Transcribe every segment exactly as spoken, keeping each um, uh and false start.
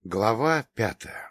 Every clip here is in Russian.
Глава пятая.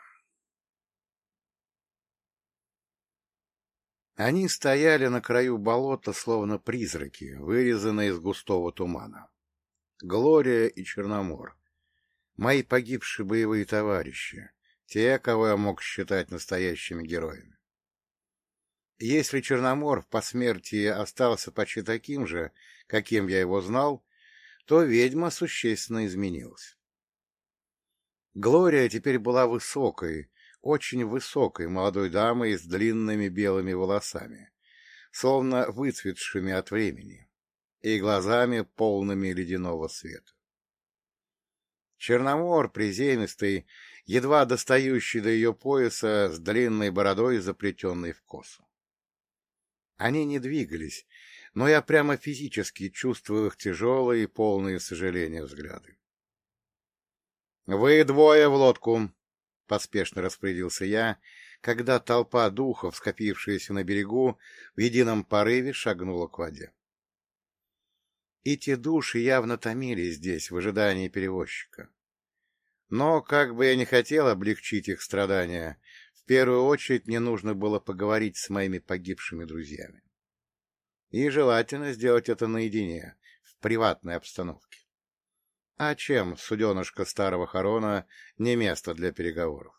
Они стояли на краю болота, словно призраки, вырезанные из густого тумана. Глория и Черномор, мои погибшие боевые товарищи, те, кого я мог считать настоящими героями. Если Черномор в посмертии остался почти таким же, каким я его знал, то ведьма существенно изменилась. Глория теперь была высокой, очень высокой молодой дамой с длинными белыми волосами, словно выцветшими от времени, и глазами, полными ледяного света. Черномор, приземистый, едва достающий до ее пояса, с длинной бородой, заплетенной в косу. Они не двигались, но я прямо физически чувствовал их тяжелые и полные сожаления взгляды. — Вы двое в лодку! — поспешно распорядился я, когда толпа духов, скопившаяся на берегу, в едином порыве шагнула к воде. Эти души явно томились здесь в ожидании перевозчика. Но, как бы я ни хотел облегчить их страдания, в первую очередь мне нужно было поговорить с моими погибшими друзьями. И желательно сделать это наедине, в приватной обстановке. А чем суденышко старого Харона не место для переговоров?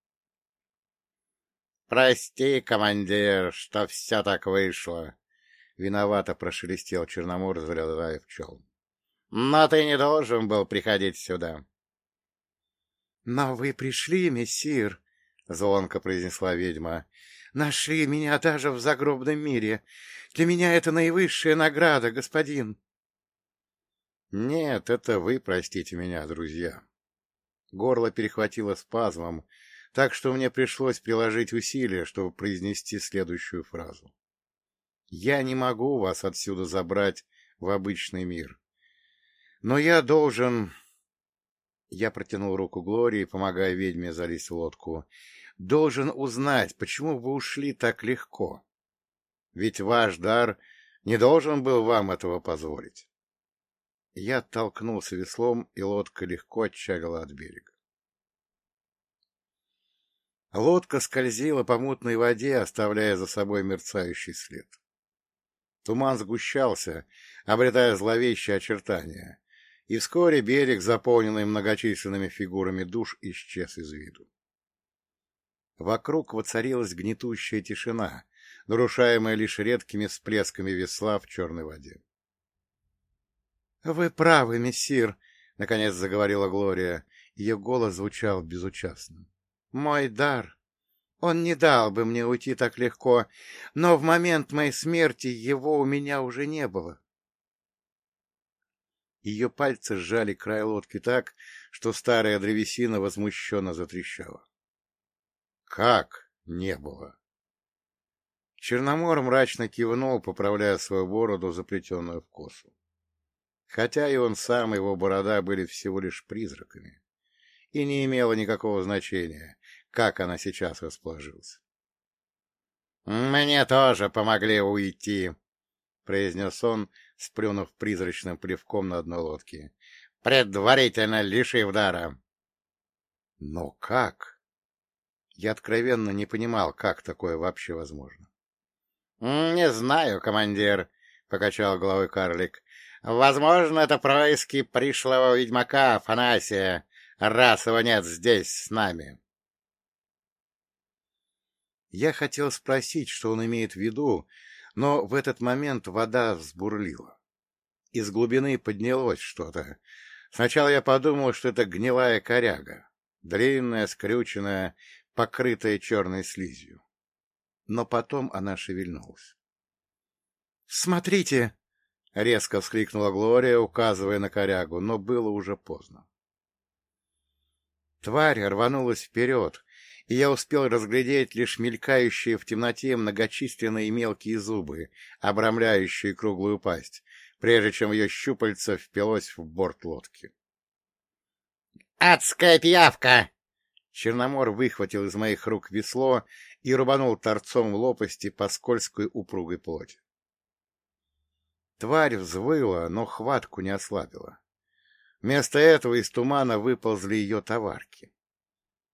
— Прости, командир, что все так вышло, — виновато прошелестел Черномор, залезая в челн. — Но ты не должен был приходить сюда. — Но вы пришли, мессир, — звонко произнесла ведьма. — Нашли меня даже в загробном мире. Для меня это наивысшая награда, господин. — Нет, это вы простите меня, друзья. Горло перехватило спазмом, так что мне пришлось приложить усилия, чтобы произнести следующую фразу. Я не могу вас отсюда забрать в обычный мир. Но я должен... Я протянул руку Глории, помогая ведьме залезть в лодку. Должен узнать, почему вы ушли так легко. Ведь ваш дар не должен был вам этого позволить. Я оттолкнулся веслом, и лодка легко отчалила от берега. Лодка скользила по мутной воде, оставляя за собой мерцающий след. Туман сгущался, обретая зловещие очертания, и вскоре берег, заполненный многочисленными фигурами душ, исчез из виду. Вокруг воцарилась гнетущая тишина, нарушаемая лишь редкими всплесками весла в черной воде. — Вы правы, мессир, — наконец заговорила Глория. Ее голос звучал безучастно. — Мой дар. Он не дал бы мне уйти так легко, но в момент моей смерти его у меня уже не было. Ее пальцы сжали край лодки так, что старая древесина возмущенно затрещала. — Как не было? Черномор мрачно кивнул, поправляя свою бороду, заплетенную в косу. Хотя и он сам, и его борода были всего лишь призраками, и не имело никакого значения, как она сейчас расположилась. — Мне тоже помогли уйти, — произнес он, сплюнув призрачным плевком на дно лодки, — предварительно лишив дара. — Но как? Я откровенно не понимал, как такое вообще возможно. — Не знаю, командир, — покачал головой карлик. — Возможно, это происки пришлого ведьмака Афанасия, раз его нет здесь с нами. Я хотел спросить, что он имеет в виду, но в этот момент вода взбурлила. Из глубины поднялось что-то. Сначала я подумал, что это гнилая коряга, длинная, скрюченная, покрытая черной слизью. Но потом она шевельнулась. — Смотрите! — резко вскрикнула Глория, указывая на корягу, но было уже поздно. Тварь рванулась вперед, и я успел разглядеть лишь мелькающие в темноте многочисленные мелкие зубы, обрамляющие круглую пасть, прежде чем ее щупальце впилось в борт лодки. «Адская пиявка!» Черномор выхватил из моих рук весло и рубанул торцом в лопасти по скользкой упругой плоти. Тварь взвыла, но хватку не ослабила. Вместо этого из тумана выползли ее товарки.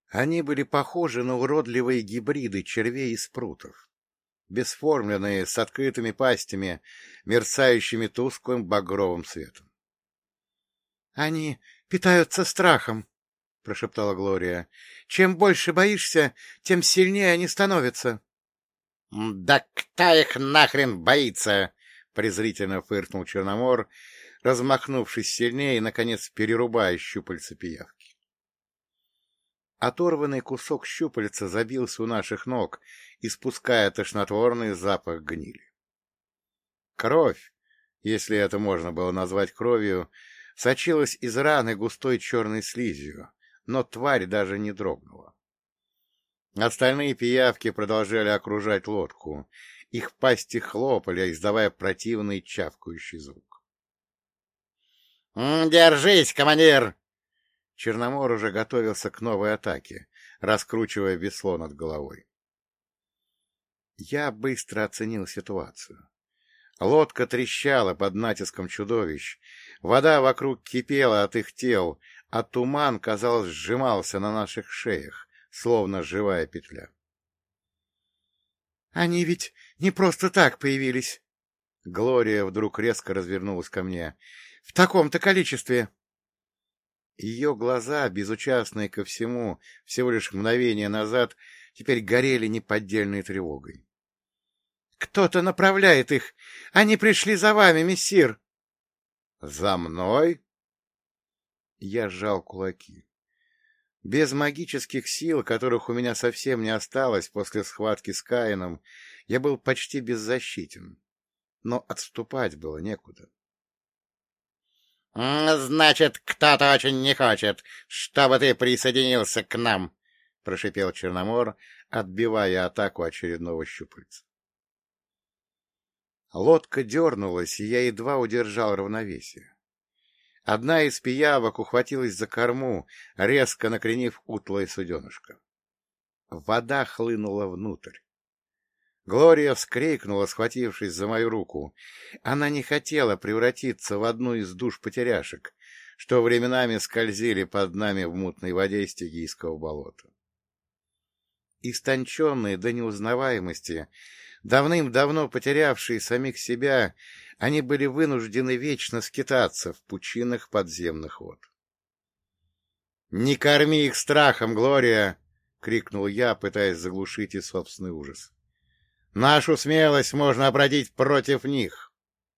Они были похожи на уродливые гибриды червей и спрутов, бесформенные, с открытыми пастями, мерцающими тусклым багровым светом. — Они питаются страхом, — прошептала Глория. — Чем больше боишься, тем сильнее они становятся. — Да кто их нахрен боится? — презрительно фыркнул Черномор, размахнувшись сильнее и, наконец, перерубая щупальца пиявки. Оторванный кусок щупальца забился у наших ног, испуская тошнотворный запах гнили. Кровь, если это можно было назвать кровью, сочилась из раны густой черной слизью, но тварь даже не дрогнула. Остальные пиявки продолжали окружать лодку. Их пасти хлопали, издавая противный чавкающий звук. — Держись, командир! Черномор уже готовился к новой атаке, раскручивая весло над головой. Я быстро оценил ситуацию. Лодка трещала под натиском чудовищ, вода вокруг кипела от их тел, а туман, казалось, сжимался на наших шеях, словно живая петля. — Они ведь не просто так появились. Глория вдруг резко развернулась ко мне. — В таком-то количестве. Ее глаза, безучастные ко всему, всего лишь мгновение назад, теперь горели неподдельной тревогой. — Кто-то направляет их. Они пришли за вами, мессир. — За мной? Я сжал кулаки. Без магических сил, которых у меня совсем не осталось после схватки с Каином, я был почти беззащитен. Но отступать было некуда. — Значит, кто-то очень не хочет, чтобы ты присоединился к нам, — прошипел Черномор, отбивая атаку очередного щупальца. Лодка дернулась, и я едва удержал равновесие. Одна из пиявок ухватилась за корму, резко накренив утлое суденышко. Вода хлынула внутрь. Глория вскрикнула, схватившись за мою руку. Она не хотела превратиться в одну из душ потеряшек, что временами скользили под нами в мутной воде стигийского болота. Истонченные до неузнаваемости, давным-давно потерявшие самих себя, они были вынуждены вечно скитаться в пучинах подземных вод. — Не корми их страхом, Глория! — крикнул я, пытаясь заглушить и собственный ужас. — Нашу смелость можно обратить против них.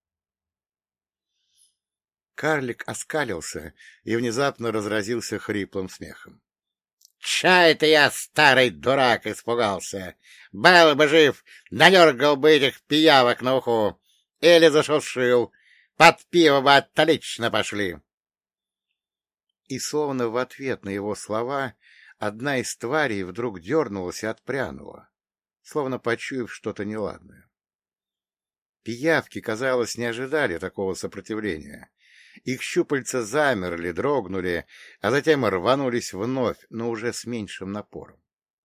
Карлик оскалился и внезапно разразился хриплым смехом. — Чай ты я, старый дурак, испугался! Был бы жив, надергал бы этих пиявок на уху или зашуршил, под пиво бы отлично пошли. И словно в ответ на его слова одна из тварей вдруг дернулась и отпрянула, словно почуяв что-то неладное. Пиявки, казалось, не ожидали такого сопротивления. Их щупальца замерли, дрогнули, а затем рванулись вновь, но уже с меньшим напором.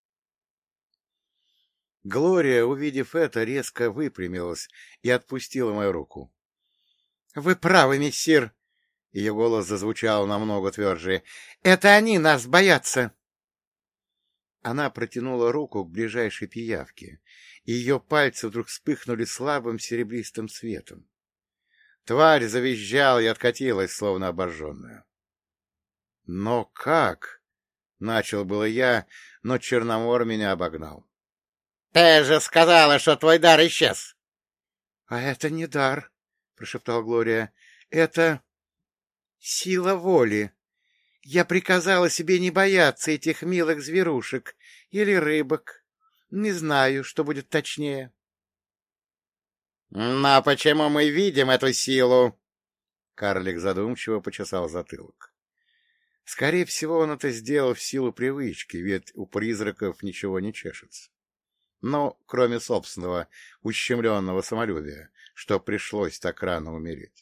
Глория, увидев это, резко выпрямилась и отпустила мою руку. — Вы правы, мессир! — ее голос зазвучал намного тверже. — Это они нас боятся! Она протянула руку к ближайшей пиявке, и ее пальцы вдруг вспыхнули слабым серебристым светом. Тварь завизжала и откатилась, словно обожженная. — Но как? — начал было я, но Черномор меня обогнал. — Ты же сказала, что твой дар исчез! — А это не дар, — прошептала Глория. — Это сила воли. Я приказала себе не бояться этих милых зверушек или рыбок. Не знаю, что будет точнее. — Но почему мы видим эту силу? Карлик задумчиво почесал затылок. Скорее всего, он это сделал в силу привычки, ведь у призраков ничего не чешется. Но кроме собственного ущемленного самолюбия, что пришлось так рано умереть.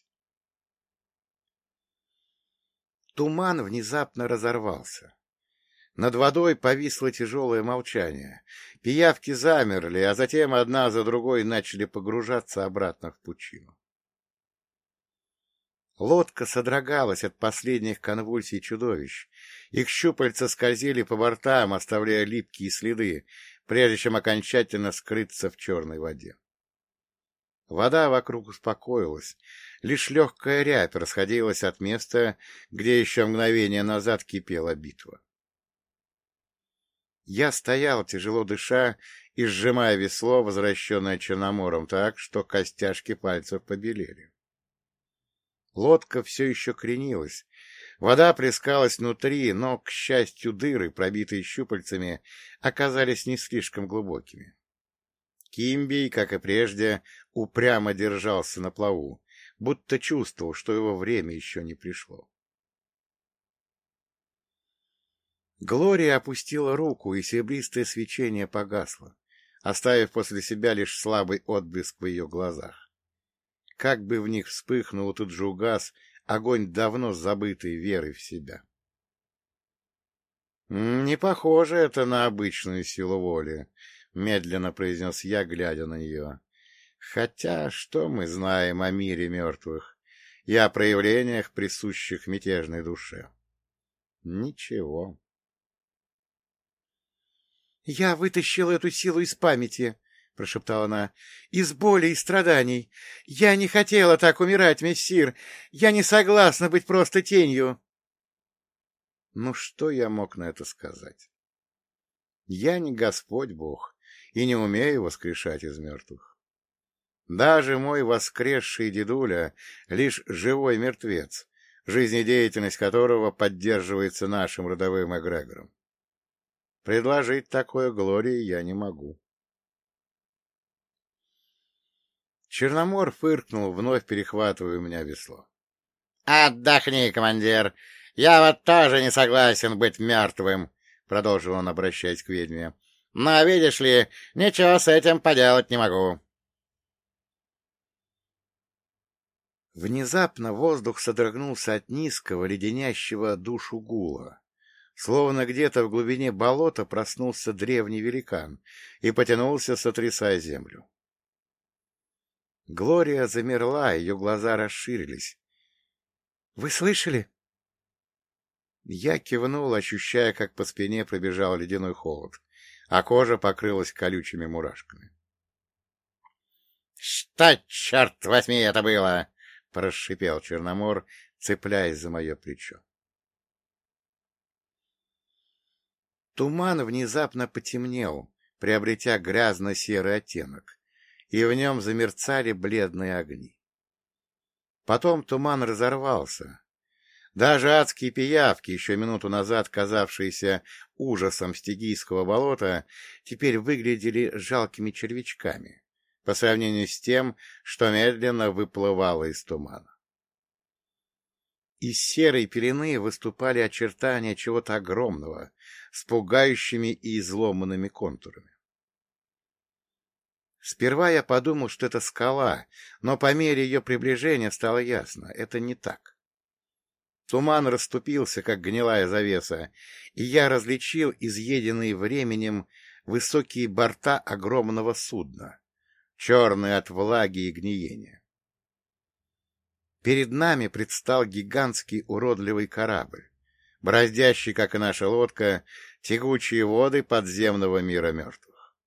Туман внезапно разорвался. Над водой повисло тяжелое молчание. Пиявки замерли, а затем одна за другой начали погружаться обратно в пучину. Лодка содрогалась от последних конвульсий чудовищ. Их щупальца скользили по бортам, оставляя липкие следы, прежде чем окончательно скрыться в черной воде. Вода вокруг успокоилась, лишь легкая рябь расходилась от места, где еще мгновение назад кипела битва. Я стоял, тяжело дыша, и сжимая весло, возвращенное Черномором, так, что костяшки пальцев побелели. Лодка все еще кренилась, вода плескалась внутри, но, к счастью, дыры, пробитые щупальцами, оказались не слишком глубокими. Кимбий, как и прежде, упрямо держался на плаву, будто чувствовал, что его время еще не пришло. Глория опустила руку, и серебристое свечение погасло, оставив после себя лишь слабый отблеск в ее глазах. Как бы в них вспыхнул, тут же угас огонь давно забытой веры в себя. — Не похоже это на обычную силу воли, — медленно произнес я, глядя на нее. — Хотя что мы знаем о мире мертвых и о проявлениях, присущих мятежной душе? Ничего. — Я вытащила эту силу из памяти, — прошептала она, — из боли и страданий. Я не хотела так умирать, мессир. Я не согласна быть просто тенью. Ну, что я мог на это сказать? Я не Господь Бог и не умею воскрешать из мертвых. Даже мой воскресший дедуля — лишь живой мертвец, жизнедеятельность которого поддерживается нашим родовым эгрегором. Предложить такое Глории я не могу. Черномор фыркнул, вновь перехватывая у меня весло. — Отдохни, командир. Я вот тоже не согласен быть мертвым, — продолжил он, обращаясь к ведьме. — Но, видишь ли, ничего с этим поделать не могу. Внезапно воздух содрогнулся от низкого, леденящего душу гула. Словно где-то в глубине болота проснулся древний великан и потянулся, сотрясая землю. Глория замерла, ее глаза расширились. — Вы слышали? Я кивнул, ощущая, как по спине пробежал ледяной холод, а кожа покрылась колючими мурашками. — Что, черт возьми, это было? — прошипел Черномор, цепляясь за мое плечо. Туман внезапно потемнел, приобретя грязно-серый оттенок, и в нем замерцали бледные огни. Потом туман разорвался. Даже адские пиявки, еще минуту назад казавшиеся ужасом стигийского болота, теперь выглядели жалкими червячками по сравнению с тем, что медленно выплывало из тумана. Из серой пелены выступали очертания чего-то огромного, с пугающими и изломанными контурами. Сперва я подумал, что это скала, но по мере ее приближения стало ясно — это не так. Туман расступился, как гнилая завеса, и я различил изъеденные временем высокие борта огромного судна, черные от влаги и гниения. Перед нами предстал гигантский уродливый корабль, бороздящий, как и наша лодка, тягучие воды подземного мира мертвых.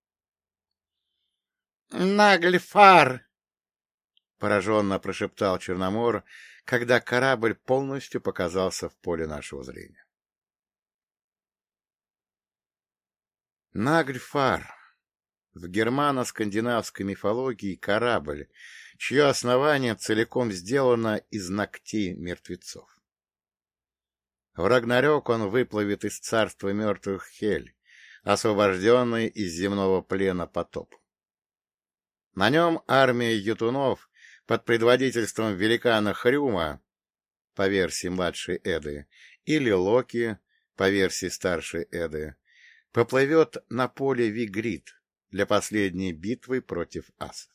«Нагльфар!» — пораженно прошептал Черномор, когда корабль полностью показался в поле нашего зрения. Нагльфар. В германо-скандинавской мифологии корабль, чье основание целиком сделано из ногтей мертвецов. В Рагнарёк он выплывет из царства мертвых Хель, освобожденный из земного плена потопом. На нем армия ютунов под предводительством великана Хрюма, по версии младшей Эды, или Локи, по версии старшей Эды, поплывет на поле Вигрид для последней битвы против асов.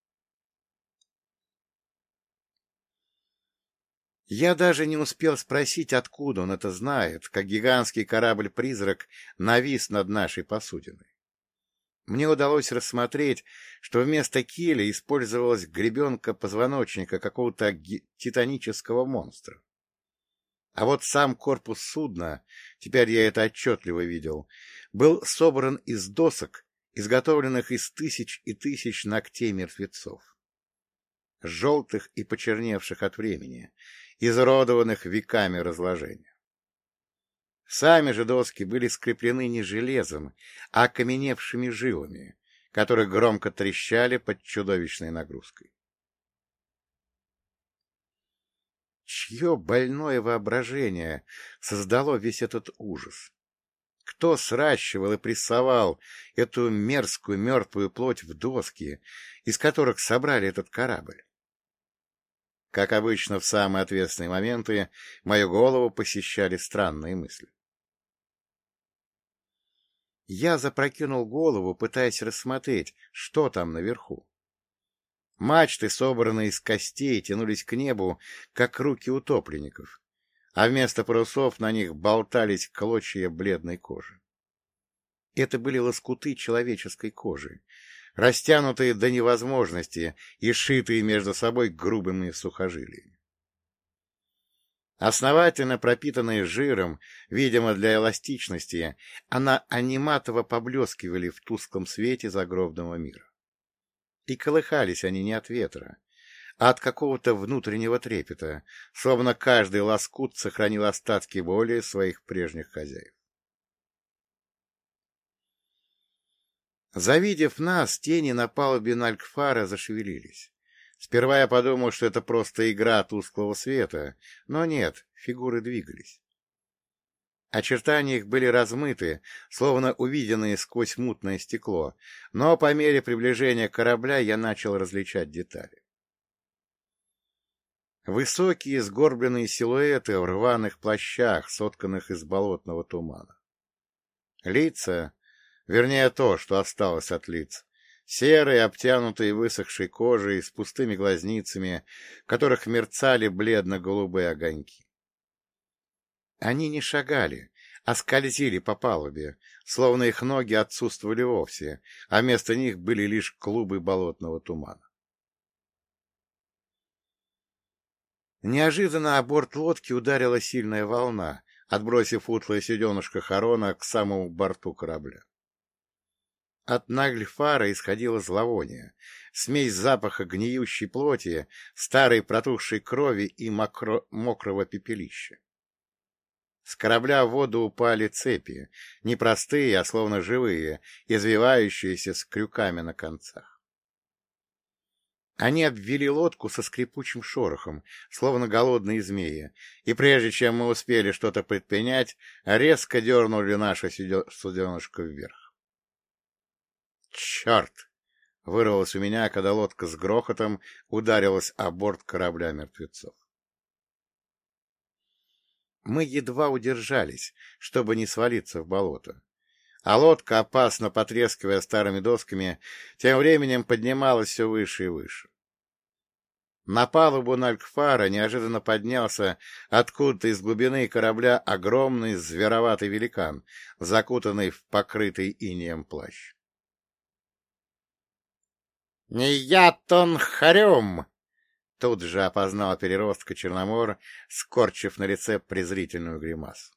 Я даже не успел спросить, откуда он это знает, как гигантский корабль-призрак навис над нашей посудиной. Мне удалось рассмотреть, что вместо киля использовалась гребенка позвоночника какого-то титанического монстра. А вот сам корпус судна, теперь я это отчетливо видел, был собран из досок, изготовленных из тысяч и тысяч ногтей мертвецов, желтых и почерневших от времени, изуродованных веками разложения. Сами же доски были скреплены не железом, а окаменевшими жилами, которые громко трещали под чудовищной нагрузкой. Чье больное воображение создало весь этот ужас? Кто сращивал и прессовал эту мерзкую мертвую плоть в доски, из которых собрали этот корабль? Как обычно, в самые ответственные моменты мою голову посещали странные мысли. Я запрокинул голову, пытаясь рассмотреть, что там наверху. Мачты, собранные из костей, тянулись к небу, как руки утопленников, а вместо парусов на них болтались клочья бледной кожи. Это были лоскуты человеческой кожи, растянутые до невозможности и сшитые между собой грубыми сухожилиями. Основательно пропитанные жиром, видимо, для эластичности, она аниматово поблескивали в тусклом свете загробного мира. И колыхались они не от ветра, а от какого-то внутреннего трепета, словно каждый лоскут сохранил остатки воли своих прежних хозяев. Завидев нас, тени на палубе Нальгфара зашевелились. Сперва я подумал, что это просто игра тусклого света, но нет, фигуры двигались. Очертания их были размыты, словно увиденные сквозь мутное стекло, но по мере приближения корабля я начал различать детали. Высокие сгорбленные силуэты в рваных плащах, сотканных из болотного тумана. Лица, вернее то, что осталось от лиц, серые, обтянутые высохшей кожей, с пустыми глазницами, в которых мерцали бледно-голубые огоньки. Они не шагали, а скользили по палубе, словно их ноги отсутствовали вовсе, а вместо них были лишь клубы болотного тумана. Неожиданно о борт лодки ударила сильная волна, отбросив утлое седенышко Харона к самому борту корабля. От Нальгфара исходило зловоние, смесь запаха гниющей плоти, старой протухшей крови и мокро... мокрого пепелища. С корабля в воду упали цепи, не простые, а словно живые, извивающиеся с крюками на концах. Они обвели лодку со скрипучим шорохом, словно голодные змеи, и прежде чем мы успели что-то предпринять, резко дернули наше суденышко вверх. «Черт!» — вырвалось у меня, когда лодка с грохотом ударилась о борт корабля мертвецов. Мы едва удержались, чтобы не свалиться в болото, а лодка, опасно потрескивая старыми досками, тем временем поднималась все выше и выше. На палубу Нальгфара неожиданно поднялся откуда-то из глубины корабля огромный звероватый великан, закутанный в покрытый инеем плащ. «Ниятон Харюм!» Тут же опознал переростка Черномор, скорчив на лице презрительную гримасу.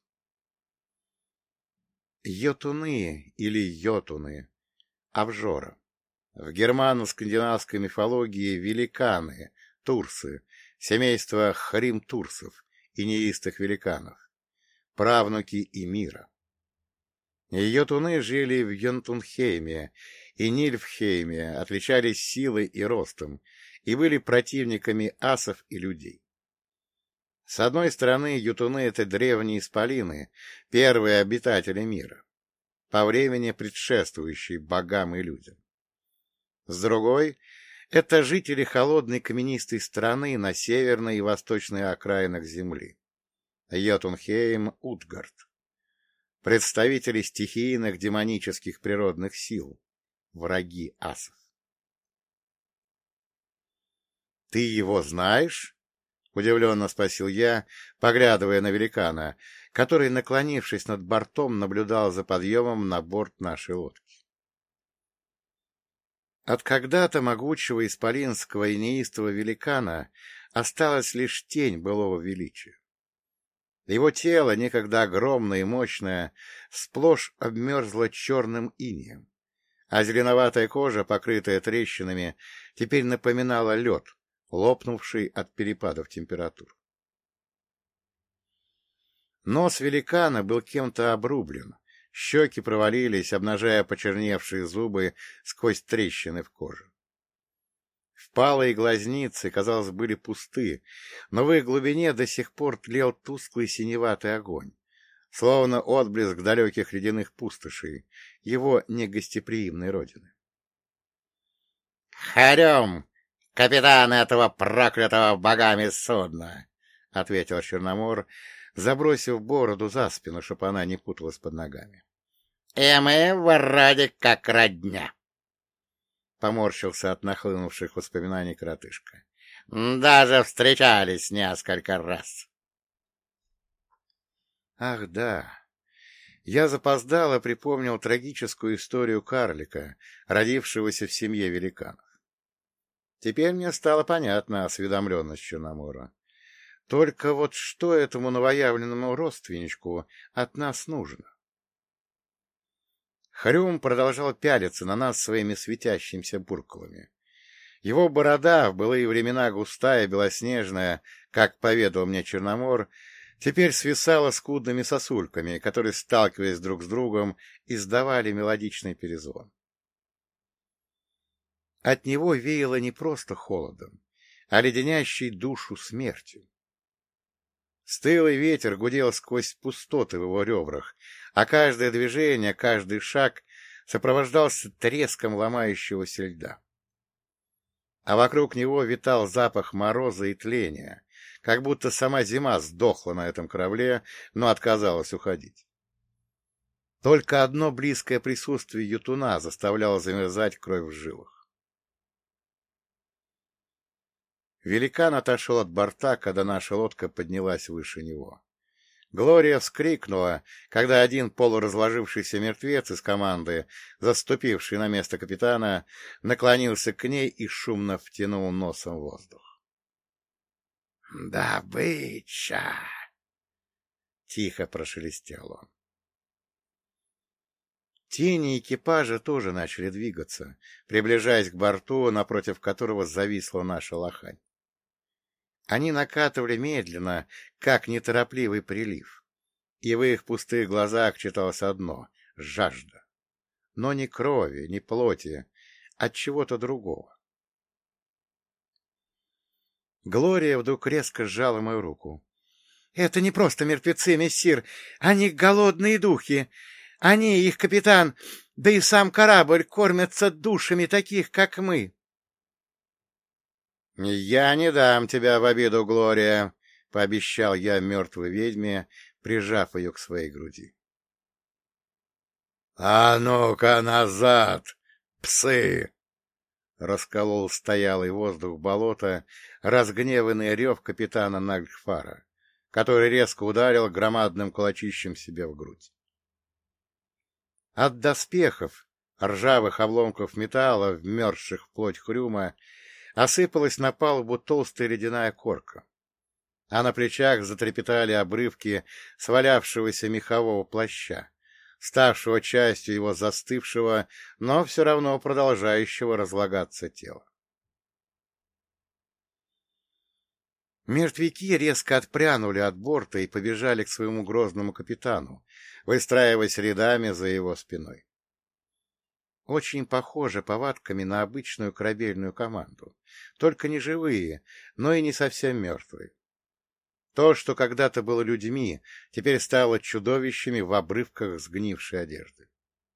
Йотуны или йотуны — обжора. В германо-скандинавской мифологии великаны, турсы, семейство хрим-турсов и неистых великанов, правнуки Ymира. Йотуны жили в Йотунхейме и Нильфхейме, отличались силой и ростом, и были противниками асов и людей. С одной стороны, ютуны — это древние исполины, первые обитатели мира, по времени предшествующие богам и людям. С другой — это жители холодной каменистой страны на северной и восточной окраинах земли, Йотунхейм, Утгард, представители стихийных демонических природных сил, враги асов. «Ты его знаешь?» — удивленно спросил я, поглядывая на великана, который, наклонившись над бортом, наблюдал за подъемом на борт нашей лодки. От когда-то могучего исполинского и неистого великана осталась лишь тень былого величия. Его тело, некогда огромное и мощное, сплошь обмерзло черным инеем, а зеленоватая кожа, покрытая трещинами, теперь напоминала лед, лопнувший от перепадов температур. Нос великана был кем-то обрублен, щеки провалились, обнажая почерневшие зубы сквозь трещины в коже. Впалые глазницы, казалось, были пусты, но в их глубине до сих пор тлел тусклый синеватый огонь, словно отблеск далеких ледяных пустошей, его негостеприимной родины. — Харем, капитан этого проклятого богами судна! — ответил Черномор, забросив бороду за спину, чтобы она не путалась под ногами. — И мы вроде как родня. Поморщился от нахлынувших воспоминаний коротышка. — Даже встречались несколько раз. Ах, да. Я запоздало припомнил трагическую историю карлика, родившегося в семье великанов. Теперь мне стало понятна осведомленность Черномора. Только вот что этому новоявленному родственничку от нас нужно? Хрюм продолжал пялиться на нас своими светящимися буркалами. Его борода, в былые времена густая, белоснежная, как поведал мне Черномор, теперь свисала скудными сосульками, которые, сталкиваясь друг с другом, издавали мелодичный перезвон. От него веяло не просто холодом, а леденящей душу смертью. Стылый ветер гудел сквозь пустоты в его ребрах, а каждое движение, каждый шаг сопровождался треском ломающегося льда. А вокруг него витал запах мороза и тления, как будто сама зима сдохла на этом корабле, но отказалась уходить. Только одно близкое присутствие ютуна заставляло замерзать кровь в жилах. Великан отошел от борта, когда наша лодка поднялась выше него. Глория вскрикнула, когда один полуразложившийся мертвец из команды, заступивший на место капитана, наклонился к ней и шумно втянул носом воздух. — Добыча! — тихо прошелестел он. Тени экипажа тоже начали двигаться, приближаясь к борту, напротив которого зависла наша лохань. Они накатывали медленно, как неторопливый прилив, и в их пустых глазах читалось одно — жажда. Но не крови, не плоти, а чего-то другого. Глория вдруг резко сжала мою руку. — Это не просто мертвецы, мессир, они голодные духи. Они, их капитан, да и сам корабль кормятся душами таких, как мы. — Я не дам тебя в обиду, Глория, — пообещал я мертвой ведьме, прижав ее к своей груди. — А ну-ка назад, псы! — расколол стоялый воздух болота разгневанный рев капитана Нагхфара, который резко ударил громадным кулачищем себе в грудь. От доспехов, ржавых обломков металла, вмерзших в плоть Хрюма, осыпалась на палубу толстая ледяная корка, а на плечах затрепетали обрывки свалявшегося мехового плаща, ставшего частью его застывшего, но все равно продолжающего разлагаться тела. Мертвяки резко отпрянули от борта и побежали к своему грозному капитану, выстраиваясь рядами за его спиной. Очень похоже повадками на обычную корабельную команду, только не живые, но и не совсем мертвые. То, что когда-то было людьми, теперь стало чудовищами в обрывках сгнившей одежды.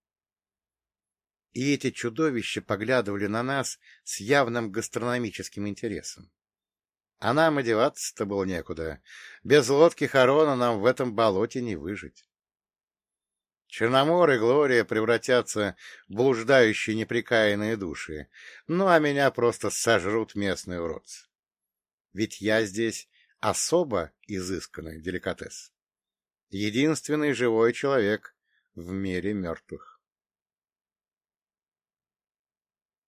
И эти чудовища поглядывали на нас с явным гастрономическим интересом. А нам одеваться-то было некуда. Без лодки Харона нам в этом болоте не выжить. Черномор и Глория превратятся в блуждающие неприкаянные души, ну а меня просто сожрут местные уродцы. Ведь я здесь особо изысканный деликатес. Единственный живой человек в мире мертвых.